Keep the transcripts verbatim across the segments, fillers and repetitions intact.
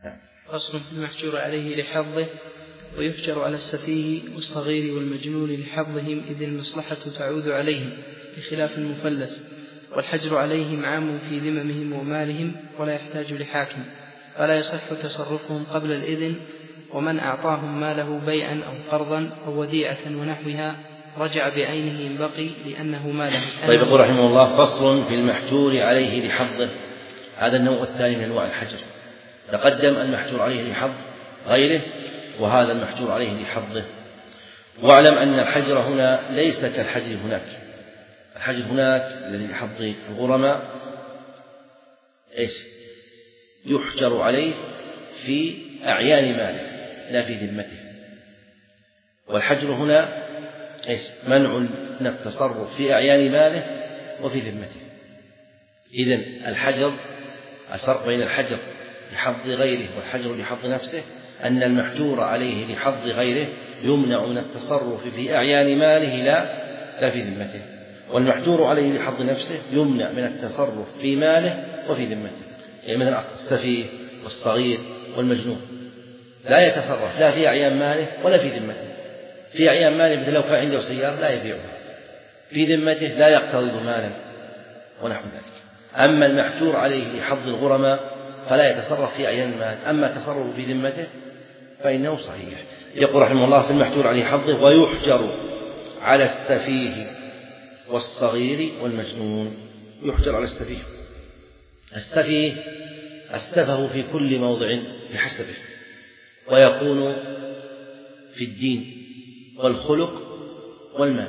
فصل في المحجور عليه لحظه. ويحجر على السفيه والصغير والمجنون لحظهم إذ المصلحة تعود عليهم بخلاف المفلس، والحجر عليهم عام في ذممهم ومالهم ولا يحتاج لحاكم، فلا يصح تصرفهم قبل الإذن. ومن أعطاهم ماله بيعا أو قرضا أو وديعة ونحوها رجع بعينه إن بقي لأنه ماله. طيب يقول رحمه الله: فصل في المحجور عليه لحظه. هذا النوع الثاني من أنواع الحجر. تقدم المحجور عليه لحظ غيره، وهذا المحجور عليه لحظه. واعلم أن الحجر هنا ليس كالحجر هناك. الحجر هناك الذي لحظ الغرماء إيش؟ يحجر عليه في أعيان ماله لا في ذمته. والحجر هنا إيش؟ منع من التصرف في أعيان ماله وفي ذمته. إذن الحجر، الفرق بين الحجر لحظ غيره والحجر لحظ نفسه أن المحجور عليه لحظ غيره يمنع من التصرف في أعيان ماله لا لا في ذمته، والمحجور عليه لحظ نفسه يمنع من التصرف في ماله وفي ذمته. يعني مثلا السفيه والصغير والمجنون لا يتصرف لا في أعيان ماله ولا في ذمته. في أعيان ماله مثل لو كان عنده سيارة لا يبيعها، في ذمته لا يقترض مالا ونحو ذلك. أما المحجور عليه لحظ الغرماء فلا يتصرف في أعيان المال، أما تصرف في ذمته فإنه صحيح. يقول رحمه الله: في المحجور عليه حظه. ويحجر على السفيه والصغير والمجنون. يحجر على السفيه. السفيه السفه في كل موضع بحسبه، ويكون في الدين والخلق والمال.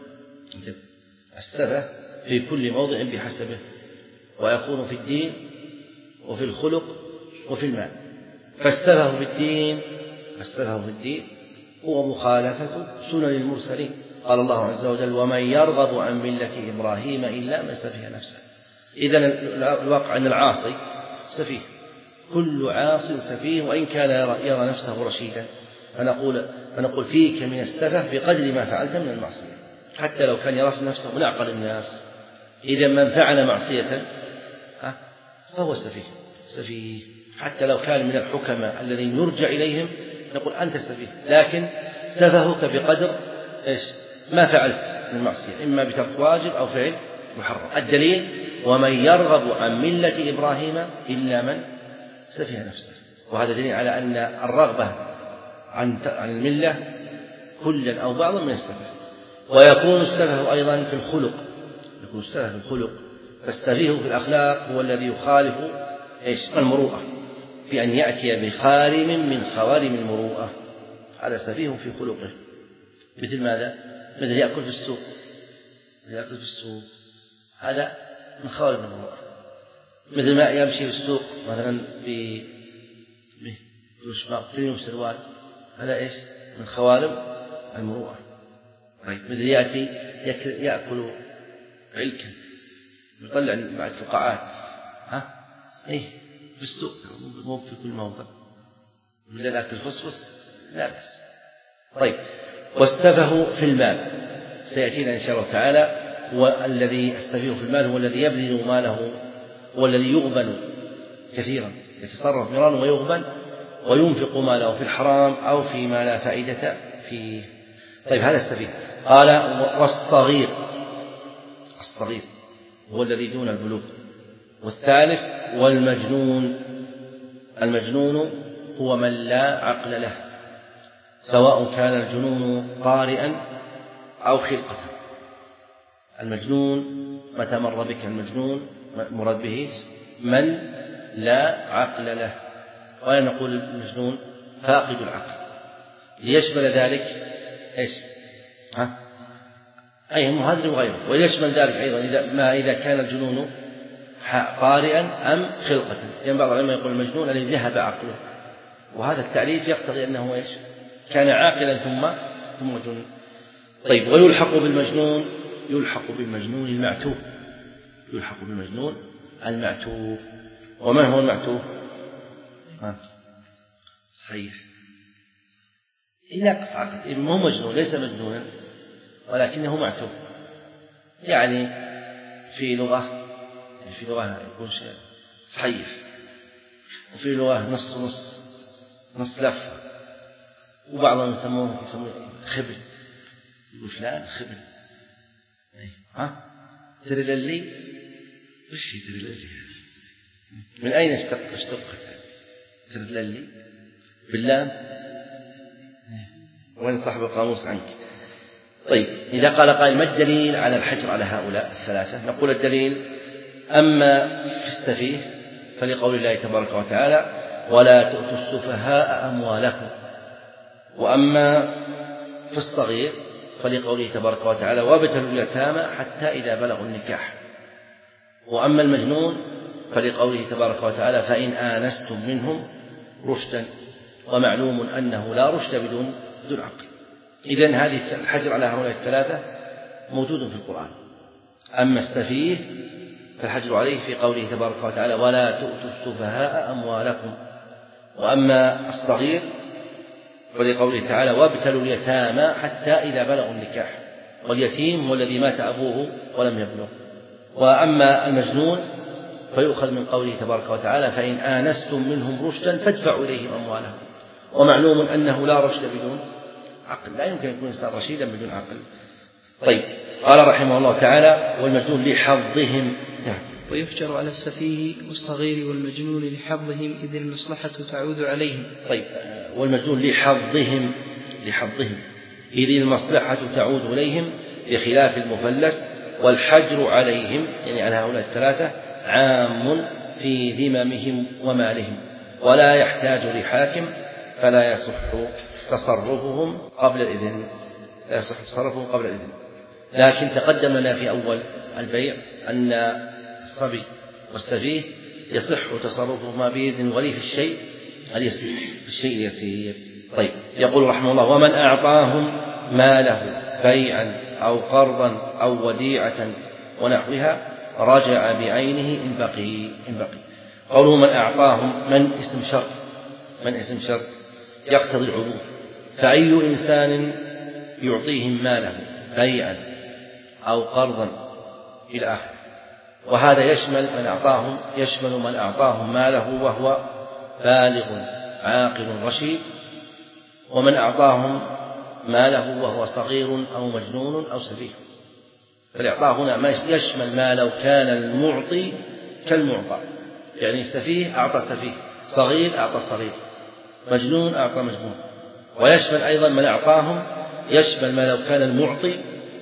السفه في كل موضع بحسبه، ويكون في الدين وفي الخلق وفي المال. فالسفه في الدين السفه في الدين هو مخالفة سنن المرسلين. قال الله عز وجل: ومن يرغب عن ملة إبراهيم إلا من سفه نفسه. إذن الواقع أن العاصي سفيه، كل عاص سفيه وإن كان يرى نفسه رشيدا. فنقول, فنقول فيك من السفه بقدر ما فعلت من المعصية، حتى لو كان يرى نفسه من أعقل الناس. إذا من فعل معصية فهو سفيه سفيه حتى لو كان من الحكماء الذين يرجع إليهم نقول أنت سفيه، لكن سفهك بقدر إيش؟ ما فعلت من المعصية، إما بترك واجب أو فعل محرم. الدليل: ومن يرغب عن ملة إبراهيم إلا من سفه نفسه. وهذا دليل على أن الرغبة عن الملة كلا أو بعضا من السفه. ويكون السفه أيضا في الخلق، يكون السفه في الخلق. فالسفيه في الأخلاق هو الذي يخالف إيش؟ المروءة، بأن يأتي بخارم من خوارم المروءة. هذا سفيه في خلقه. مثل ماذا؟ مثل يأكل في السوق، يأكل في السوق هذا من خوارم المروءة. مثل ما يمشي في السوق مثلا بشماغ سروال، هذا إيش؟ من خوارم المروءة. طيب مثل يأتي يأكل علكا يطلع بعد الفقاعات، ها إيه في السوق مو في كل موضع، مثل ذاك الفصفص لا بس. طيب والسفه في المال سيأتينا إن شاء الله تعالى. والذي السفيه في المال هو الذي يبذل ماله، هو الذي يغبن كثيرا، يتصرف مرارا ويغبن وينفق ماله في الحرام أو فيما لا فائدة فيه. طيب هذا السفيه. قال: والصغير الصغير هو الذي دون البلوغ. والثالث: والمجنون. المجنون هو من لا عقل له، سواء كان الجنون طارئا أو خلقة. المجنون متى مر بك المجنون مراد به من لا عقل له، ولا نقول المجنون فاقد العقل، ليشمل ذلك إيش؟ ها؟ أي مهدر وغيره. ويشمل ذلك أيضا إذا ما إذا كان الجنون طارئا أم خلقة. يعني بعض العلماء يقول المجنون الذي ذهب عقله، وهذا التعريف يقتضي أنه إيش؟ كان عاقلا ثم ثم جنون. طيب ويلحق بالمجنون يلحق بالمجنون المعتوه يلحق بالمجنون المعتوه. ومن هو المعتوه؟ صحيح إلا قطعة، إنه مجنون ليس مجنونا ولكنه معتوه. يعني في لغة في لغة يكون شيء صحيح وفي لغة نص نص نص لفة، وبعضهم يسموه يسموه خبل، يقول فلان خبل. ها تريللي، وش هي تريللي؟ من أين اشتق اشتقت تريللي؟ باللام؟ وين صاحب القاموس عنك؟ طيب، إذا قال قائل ما الدليل على الحجر على هؤلاء الثلاثة؟ نقول الدليل: أما في السفيه فلقول الله تبارك وتعالى: ولا تؤتوا السفهاء أموالكم. وأما في الصغير فلقوله تبارك وتعالى: وابتلوا اليتامى حتى إذا بلغوا النكاح. وأما المجنون فلقوله تبارك وتعالى: فإن آنستم منهم رشدا. ومعلوم أنه لا رشد بدون بدون عقل. إذن هذه الحجر على هؤلاء الثلاثة موجود في القرآن. أما السفيه فالحجر عليه في قوله تبارك وتعالى: ولا تؤتوا السفهاء أموالكم. وأما الصغير فلقوله تعالى: وابتلوا اليتامى حتى إذا بلغوا النكاح. واليتيم هو الذي مات أبوه ولم يبلغ. وأما المجنون فيؤخذ من قوله تبارك وتعالى: فإن آنستم منهم رشدا فادفعوا إليهم أموالهم. ومعلوم أنه لا رشد بدون عقل، لا يمكن أن يكون إنسان رشيدا بدون عقل. طيب، قال رحمه الله تعالى: والمجنون لحظهم. ويفجر على السفيه والصغير والمجنون لحظهم إذ المصلحة تعود عليهم. طيب، والمجنون لحظهم لحظهم إذ المصلحة تعود إليهم بخلاف المفلس. والحجر عليهم يعني على هؤلاء الثلاثة عام في ذممهم ومالهم، ولا يحتاج لحاكم، فلا يصح تصرفهم قبل الإذن لا يصح تصرفهم قبل الإذن. لكن تقدم لنا في أول البيع أن الصبي والسفيه يصح تصرفهما بإذن الولي في الشيء اليسير في الشيء اليسير. طيب، يقول رحمه الله: ومن أعطاهم ماله بيعا أو قرضا أو وديعة ونحوها رجع بعينه إن بقي إن بقي. قوله من أعطاهم، من اسم شرط من اسم شرط يقتضي العموم، فأي إنسان يعطيهم ماله بيعا أو قرضا إلى آخره. وهذا يشمل من أعطاهم يشمل من أعطاهم ماله وهو بالغ عاقل رشيد، ومن أعطاهم ماله وهو صغير أو مجنون أو سفيه. فالإعطاء هنا يشمل ما لو كان المعطي كالمعطى، يعني سفيه أعطى سفيه، صغير أعطى صغير، مجنون أعطى مجنون. ويشمل أيضا من أعطاهم يشمل ما لو كان المعطي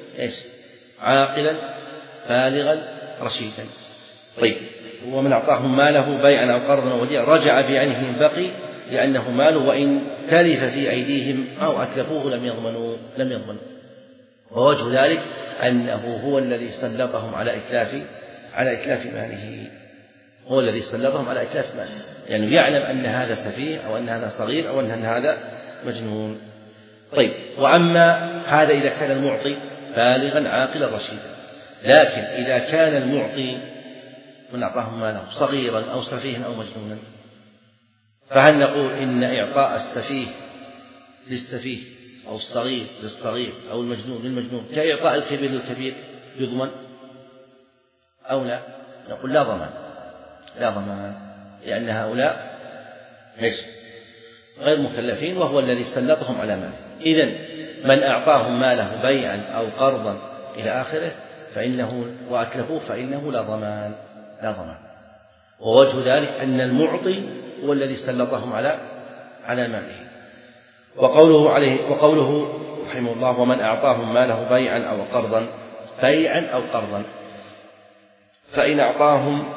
عاقلا بالغا رشيدا. طيب، ومن أعطاهم ماله بيعا أو قرضا أو وديعا رجع بعينه إن بقي، لأنه ماله وإن تلف في أيديهم أو أتلفوه لم يضمنوا لم يضمنوا ووجه ذلك أنه هو الذي سلطهم على إتلاف على إتلاف ماله هو الذي سلطهم على إتلاف ماله، لأنه يعني يعلم أن هذا سفيه أو أن هذا صغير أو أن هذا مجنون. طيب، وأما هذا إذا كان المعطي بالغا عاقلا رشيدا. لكن إذا كان المعطي من أعطاهم ماله صغيرا أو سفيها أو مجنونا، فهل نقول إن إعطاء السفيه للسفيه أو الصغير للصغير أو المجنون للمجنون كإعطاء الكبير للكبير يضمن أو لا؟ نقول لا ضمان لا ضمان لأن هؤلاء غير مكلفين وهو الذي سلطهم على ماله. إذن من أعطاهم ماله بيعا أو قرضا إلى آخره فإنه وأتلفوه فإنه لا ضمان لا ضمان ووجه ذلك أن المعطي هو الذي سلطهم على على ماله. وقوله عليه وقوله رحمه الله: ومن أعطاهم ماله بيعا أو قرضا بيعا أو قرضا، فإن أعطاهم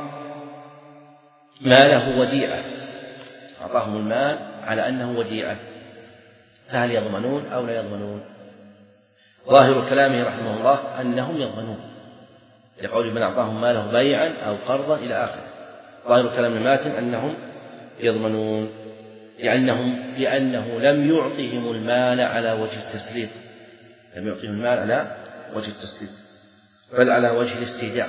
ماله وديعة، أعطاهم المال على أنه وديعة، فهل يضمنون أو لا يضمنون؟ ظاهر كلامه رحمه الله أنهم يضمنون، لقول من أعطاهم ماله بيعا أو قرضا إلى آخره. ظاهر كلام الماتن أنهم يضمنون لأنهم لأنه لم يعطهم المال على وجه التسليط لم يعطهم المال على وجه التسليط بل على وجه الاستيداع.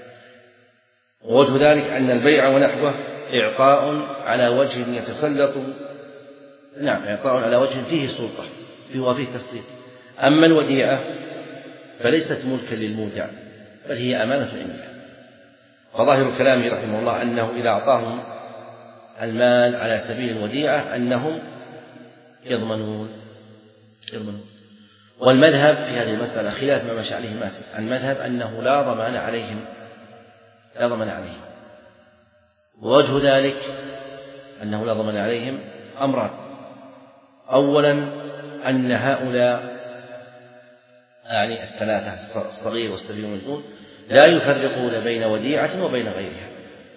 ووجه ذلك أن البيع ونحوه إعطاء على وجه يتسلط نعم إعطاء على وجه فيه سلطة فيه وفيه تسليط. أما الوديعة فليست ملكا للمودع بل هي أمانة عنده. فظاهر كلامه رحمه الله أنه إذا أعطاهم المال على سبيل الوديعة أنهم يضمنون يضمنون والمذهب في هذه المسألة خلاف ما مشى عليه مالك، المذهب أنه لا ضمان عليهم لا ضمان عليهم ووجه ذلك أنه لا ضمان عليهم أمران: أولا أن هؤلاء يعني الثلاثة الصغير والسفيه والمجنون لا يفرقون بين وديعة وبين غيرها،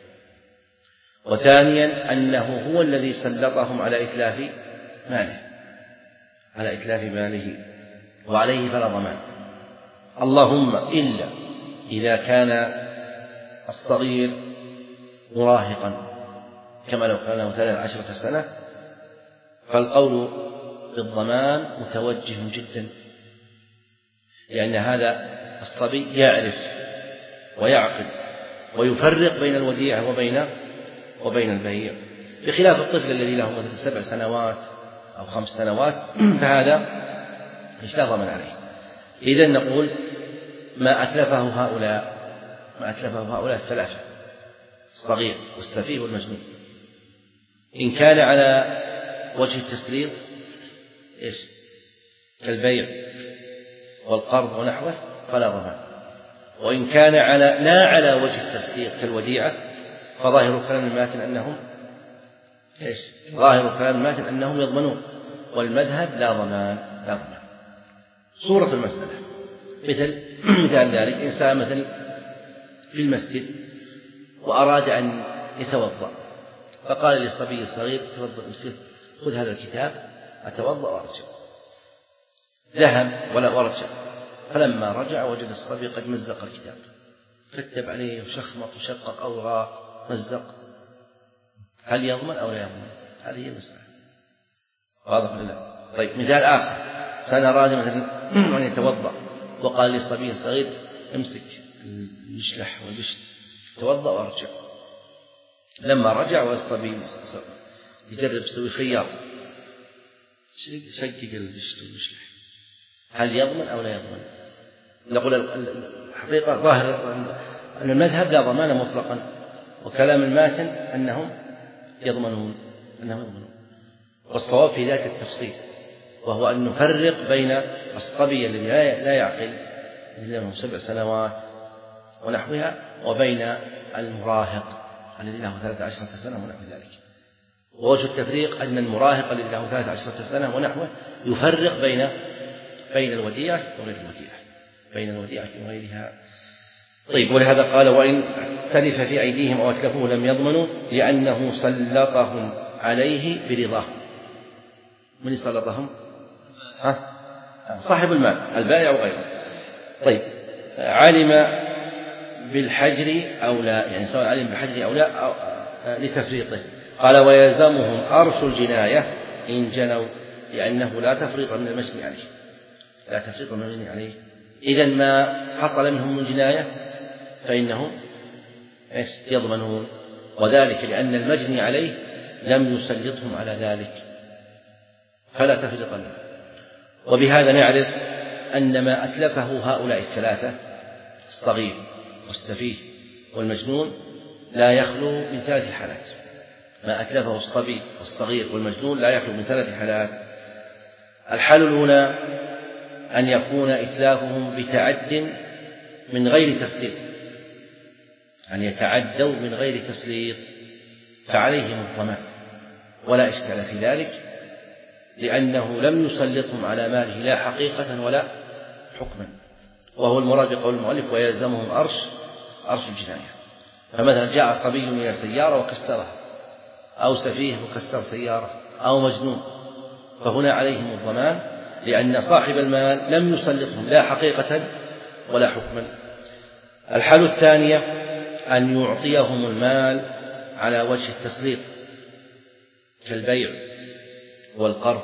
وثانيا أنه هو الذي سلطهم على إتلاف ماله على إتلاف ماله وعليه فلا ضمان، اللهم إلا إذا كان الصغير مراهقا كما لو كان له ثلاث عشرة سنة، فالقول بالضمان متوجه جدا، لأن هذا الصبي يعرف ويعقل ويفرق بين الوديعة وبين وبين البيع، بخلاف الطفل الذي له مثل سبع سنوات أو خمس سنوات فهذا لا ضمان عليه. إذن نقول ما أتلفه هؤلاء ما أتلفه هؤلاء الثلاثة الصغير والسفيه والمجنون إن كان على وجه التسليط إيش كالبيع والقرض ونحوه فلا ضمان، وإن كان على لا على وجه التسليط كالوديعة فظاهر كلام الماتن أنهم إيش ظاهر كلام الماتن أنهم يضمنون، والمذهب لا ضمان لا ضمان. صورة المسألة مثل مثال ذلك إنسان مثل في المسجد وأراد أن يتوضأ فقال للصبي الصغير توضأ المسجد خذ هذا الكتاب أتوضأ وأرجع، ذهب ولا ورجع، فلما رجع وجد الصبي قد مزق الكتاب، كتب عليه وشخمط وشقق أوراق مزق، هل يضمن أو لا يضمن؟ هذه هي المسألة. واضح ولا لا؟ طيب مثال آخر، إنسان أراد مثلا أن يتوضأ وقال للصبي الصغير امسك المشلح والبشت توضأ وارجع، لما رجع والصبي يجرب يسوي خيار شقق البشت والمشلح، هل يضمن أو لا يضمن؟ نقول الحقيقة ظاهر أن المذهب لا ضمان مطلقا، وكلام الماتن أنهم يضمنون أنهم يضمنون والصواب في ذلك التفصيل، وهو أن نفرق بين الصبي الذي لا يعقل الذي له سبع سنوات ونحوها وبين المراهق الذي له ثلاث عشرة سنة ونحو ذلك. ووجه التفريق أن المراهق الذي له ثلاث عشرة سنة ونحوه يفرق بين بين الوديعة وغير الوديعة بين الوديعة وغيرها. طيب ولهذا قال وإن تلف في أيديهم أو أتلفوه لم يضمنوا لأنه سلطهم عليه برضاه. من سلطهم؟ ها؟ صاحب المال البائع وغيره. طيب علم بالحجر أو لا، يعني سواء علم بالحجر أو لا أو لتفريطه. قال ويلزمهم أرش الجناية إن جنوا، لأنه لا تفريط من المجني عليه لا تفريط من المجني عليه إذن ما حصل منهم من جناية فإنهم يضمنون، وذلك لأن المجني عليه لم يسلطهم على ذلك فلا تفريط له. وبهذا نعرف أن ما أتلفه هؤلاء الثلاثة الصغير والسفيه والمجنون لا يخلو من ثلاث حالات. ما أتلفه الصبي والصغير والمجنون لا يخلو من ثلاث حالات. الحالة الأولى أن يكون إتلافهم بتعد من غير تسليط، أن يتعدوا من غير تسليط فعليهم الضمان ولا إشكال في ذلك، لأنه لم يسلطهم على ماله لا حقيقة ولا حكما، وهو المراد بقول المؤلف ويلزمهم أرش أرش الجناية. فمثلا جاء صبي إلى سيارة وكسرها، أو سفيه وكسر سيارة، أو مجنون، فهنا عليهم الضمان لأن صاحب المال لم يسلطهم لا حقيقة ولا حكما. الحالة الثانية أن يعطيهم المال على وجه التسليط كالبيع والقرض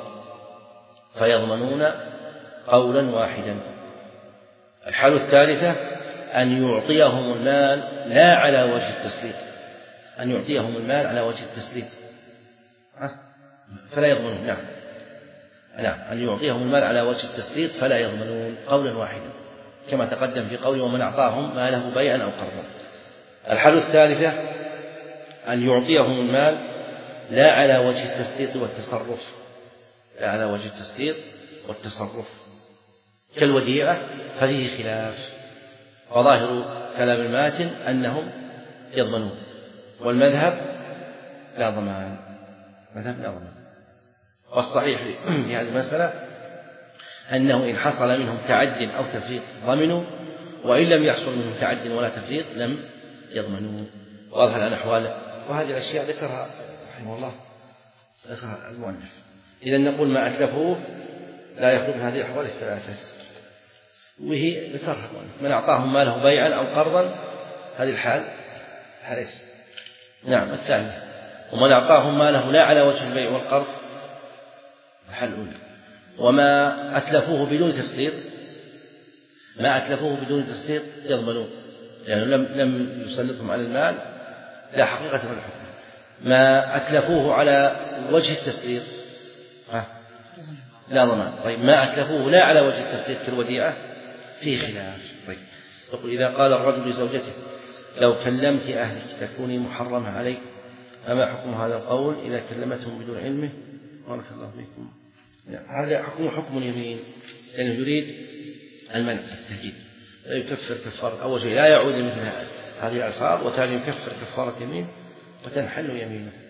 فيضمنون قولا واحدا. الحالة الثالثة أن يعطيهم المال لا على وجه التسليط أن يعطيهم المال على وجه التسليط فلا يضمنون. نعم نعم أن يعطيهم المال على وجه التسليط فلا يضمنون قولا واحدا، كما تقدم في قوله ومن أعطاهم ماله بيعا أو قرضا. الحالة الثالثة أن يعطيهم المال لا على وجه التسليط والتصرف، لا على وجه التسليط والتصرف كالوديعة ففيه خلاف، وظاهر كلام الماتن أنهم يضمنون، والمذهب لا ضمان، مذهب لا ضمان. والصحيح في هذه المسألة أنه إن حصل منهم تعد أو تفريط ضمنوا، وإن لم يحصل منهم تعد ولا تفريط لم يضمنوا. واضح الآن أحوال، وهذه الأشياء ذكرها رحمه الله ذكرها المؤلف. إذا نقول ما أتلفوه لا يخرج من هذه الأحوال الثلاثة، وهي ذكرها المؤلف: من أعطاهم ماله بيعا أو قرضا، هذه الحال حاليس. نعم الثانية: ومن أعطاهم ماله لا على وجه البيع والقرض، الحال الأولى. وما أتلفوه بدون تسليط، ما أتلفوه بدون تسليط يضمنون، لأنه يعني لم لم يسلطهم على المال لا حقيقة ولا حكم. ما أتلفوه على وجه التسليط لا ضمان. طيب ما أتلفوه لا على وجه التسليط كالوديعة فيه خلاف. طيب يقول: إذا قال الرجل لزوجته: لو كلمت أهلك تكوني محرمة علي، فما حكم هذا القول إذا كلمتهم بدون علمه؟ بارك الله فيكم. هذا حكم حكم اليمين، لأنه يريد المنع التهديد، لا يكفر كفارة. أول شيء لا يعود مثل هذه الألفاظ، وثاني يكفر كفارة يمين وتنحل يمينه.